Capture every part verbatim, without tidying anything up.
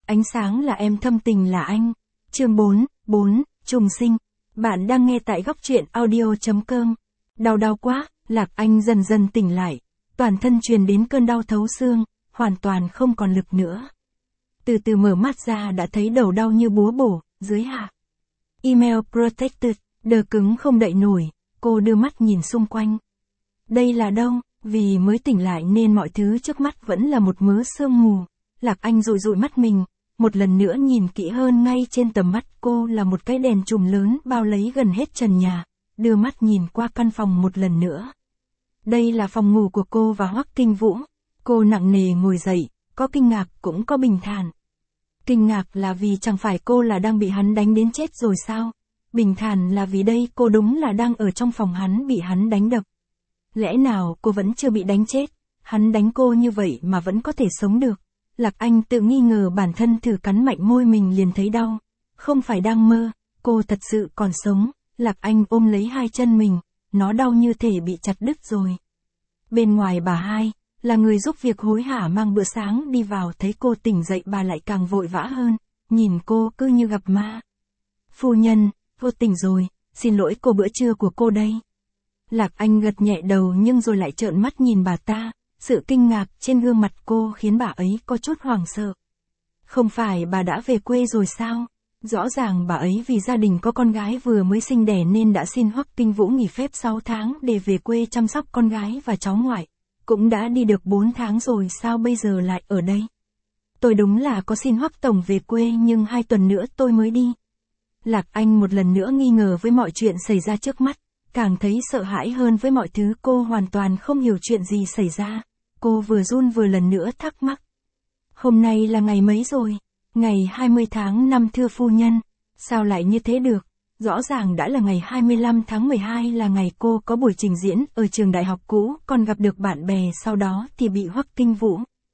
Ánh sáng là em, thâm tình là anh. Chương bốn, bốn, trùng sinh. Bạn đang nghe tại góc truyện audio chấm com. Đau đau quá, Lạc Anh dần dần tỉnh lại. Toàn thân truyền đến cơn đau thấu xương, hoàn toàn không còn lực nữa. Từ từ mở mắt ra đã thấy đầu đau như búa bổ, dưới hạ. Email protected, đờ cứng không đậy nổi, cô đưa mắt nhìn xung quanh. Đây là đâu? Vì mới tỉnh lại nên mọi thứ trước mắt vẫn là một mớ sương mù. Lạc Anh dụi dụi mắt mình, một lần nữa nhìn kỹ hơn, ngay trên tầm mắt cô là một cái đèn chùm lớn bao lấy gần hết trần nhà, đưa mắt nhìn qua căn phòng một lần nữa. Đây là phòng ngủ của cô và Hoắc Kinh Vũ. Cô nặng nề ngồi dậy, có kinh ngạc cũng có bình thản. Kinh ngạc là vì chẳng phải cô là đang bị hắn đánh đến chết rồi sao? Bình thản là vì đây cô đúng là đang ở trong phòng hắn bị hắn đánh đập. Lẽ nào cô vẫn chưa bị đánh chết? Hắn đánh cô như vậy mà vẫn có thể sống được. Lạc Anh tự nghi ngờ bản thân, thử cắn mạnh môi mình liền thấy đau. Không phải đang mơ, cô thật sự còn sống. Lạc Anh ôm lấy hai chân mình, nó đau như thể bị chặt đứt rồi. Bên ngoài bà hai, là người giúp việc hối hả mang bữa sáng đi vào, thấy cô tỉnh dậy bà lại càng vội vã hơn, nhìn cô cứ như gặp ma. Phu nhân, cô tỉnh rồi, xin lỗi cô, bữa trưa của cô đây. Lạc Anh gật nhẹ đầu nhưng rồi lại trợn mắt nhìn bà ta, sự kinh ngạc trên gương mặt cô khiến bà ấy có chút hoảng sợ. Không phải bà đã về quê rồi sao? Rõ ràng bà ấy vì gia đình có con gái vừa mới sinh đẻ nên đã xin Hoắc Kinh Vũ nghỉ phép sáu tháng để về quê chăm sóc con gái và cháu ngoại. Cũng đã đi được bốn tháng rồi, sao bây giờ lại ở đây? Tôi đúng là có xin Hoắc tổng về quê nhưng hai tuần nữa tôi mới đi. Lạc Anh một lần nữa nghi ngờ với mọi chuyện xảy ra trước mắt, càng thấy sợ hãi hơn với mọi thứ. Cô hoàn toàn không hiểu chuyện gì xảy ra. Cô vừa run vừa lần nữa thắc mắc. Hôm nay là ngày mấy rồi? Ngày hai mươi tháng năm thưa phu nhân. Sao lại như thế được? Rõ ràng đã là ngày hai mươi lăm tháng mười hai, là ngày cô có buổi trình diễn ở trường đại học cũ, còn gặp được bạn bè, sau đó thì bị Hoắc Kinh Vũ.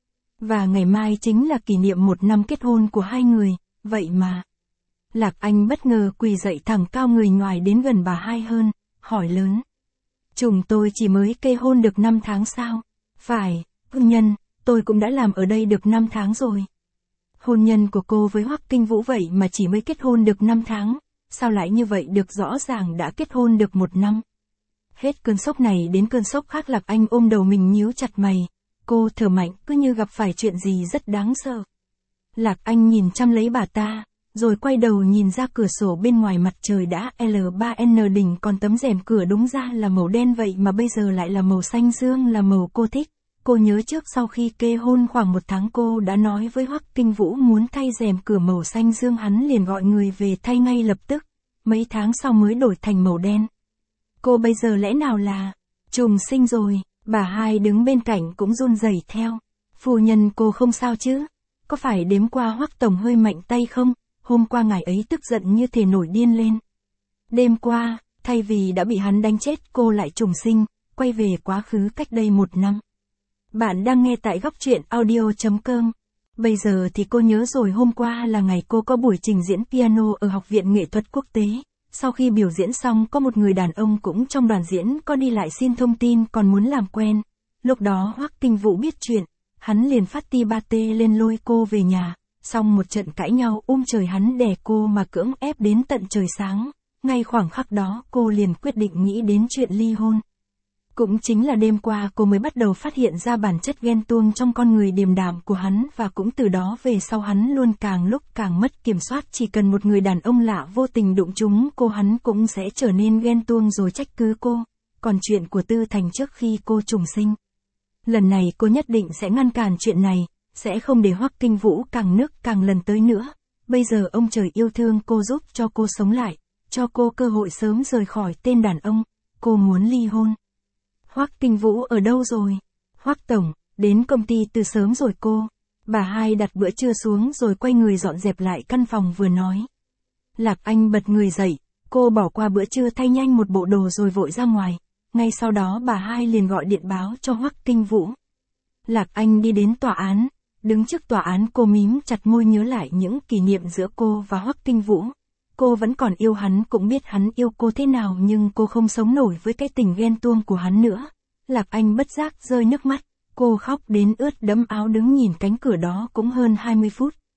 Và ngày mai chính là kỷ niệm một năm kết hôn của hai người, vậy mà. Lạc Anh bất ngờ quỳ dậy thẳng cao người ngoài đến gần bà hai hơn, hỏi lớn. Chúng tôi chỉ mới kê hôn được năm tháng sao? Phải, phu nhân, tôi cũng đã làm ở đây được năm tháng rồi. Hôn nhân của cô với Hoắc Kinh Vũ vậy mà chỉ mới kết hôn được năm tháng, sao lại như vậy được, rõ ràng đã kết hôn được một năm. Hết cơn sốc này đến cơn sốc khác, Lạc Anh ôm đầu mình nhíu chặt mày, cô thở mạnh cứ như gặp phải chuyện gì rất đáng sợ. Lạc Anh nhìn chăm lấy bà ta, rồi quay đầu nhìn ra cửa sổ, bên ngoài mặt trời đã lờ ba en đỉnh, còn tấm rèm cửa đúng ra là màu đen vậy mà bây giờ lại là màu xanh dương, là màu cô thích. Cô nhớ trước sau khi kê hôn khoảng một tháng cô đã nói với Hoắc Kinh Vũ muốn thay rèm cửa màu xanh dương, hắn liền gọi người về thay ngay lập tức. Mấy tháng sau mới đổi thành màu đen. Cô bây giờ lẽ nào là trùng sinh rồi? Bà hai đứng bên cạnh cũng run rẩy theo. Phu nhân, cô không sao chứ? Có phải đêm qua Hoắc tổng hơi mạnh tay không? Hôm qua ngài ấy tức giận như thể nổi điên lên. Đêm qua, thay vì đã bị hắn đánh chết, cô lại trùng sinh, quay về quá khứ cách đây một năm. Bạn đang nghe tại góc truyện audio chấm com. Bây giờ thì cô nhớ rồi, hôm qua là ngày cô có buổi trình diễn piano ở Học viện Nghệ thuật Quốc tế. Sau khi biểu diễn xong, có một người đàn ông cũng trong đoàn diễn có đi lại xin thông tin, còn muốn làm quen. Lúc đó Hoắc Kinh Vũ biết chuyện, hắn liền phát ti ba tê lên lôi cô về nhà. Xong một trận cãi nhau um trời, hắn đè cô mà cưỡng ép đến tận trời sáng. Ngay khoảng khắc đó cô liền quyết định nghĩ đến chuyện ly hôn. Cũng chính là đêm qua cô mới bắt đầu phát hiện ra bản chất ghen tuông trong con người điềm đạm của hắn, và cũng từ đó về sau hắn luôn càng lúc càng mất kiểm soát, chỉ cần một người đàn ông lạ vô tình đụng trúng cô hắn cũng sẽ trở nên ghen tuông rồi trách cứ cô. Còn chuyện của Tư Thành trước khi cô trùng sinh, lần này cô nhất định sẽ ngăn cản chuyện này, sẽ không để Hoắc Kinh Vũ càng nức càng lần tới nữa. Bây giờ ông trời yêu thương cô, giúp cho cô sống lại, cho cô cơ hội sớm rời khỏi tên đàn ông. Cô muốn ly hôn. Hoắc Kinh Vũ ở đâu rồi? Hoắc tổng, đến công ty từ sớm rồi cô. Bà hai đặt bữa trưa xuống rồi quay người dọn dẹp lại căn phòng vừa nói. Lạc Anh bật người dậy, cô bỏ qua bữa trưa, thay nhanh một bộ đồ rồi vội ra ngoài. Ngay sau đó bà hai liền gọi điện báo cho Hoắc Kinh Vũ. Lạc Anh đi đến tòa án, đứng trước tòa án cô mím chặt môi nhớ lại những kỷ niệm giữa cô và Hoắc Kinh Vũ. Cô vẫn còn yêu hắn, cũng biết hắn yêu cô thế nào, nhưng cô không sống nổi với cái tình ghen tuông của hắn nữa. Lạc Anh bất giác rơi nước mắt, cô khóc đến ướt đẫm áo, đứng nhìn cánh cửa đó cũng hơn hai mươi phút.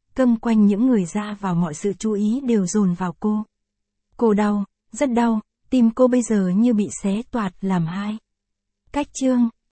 câng quanh những người ra vào mọi sự chú ý đều dồn vào cô. Cô đau, rất đau, tim cô bây giờ như bị xé toạc làm hai. Cách chương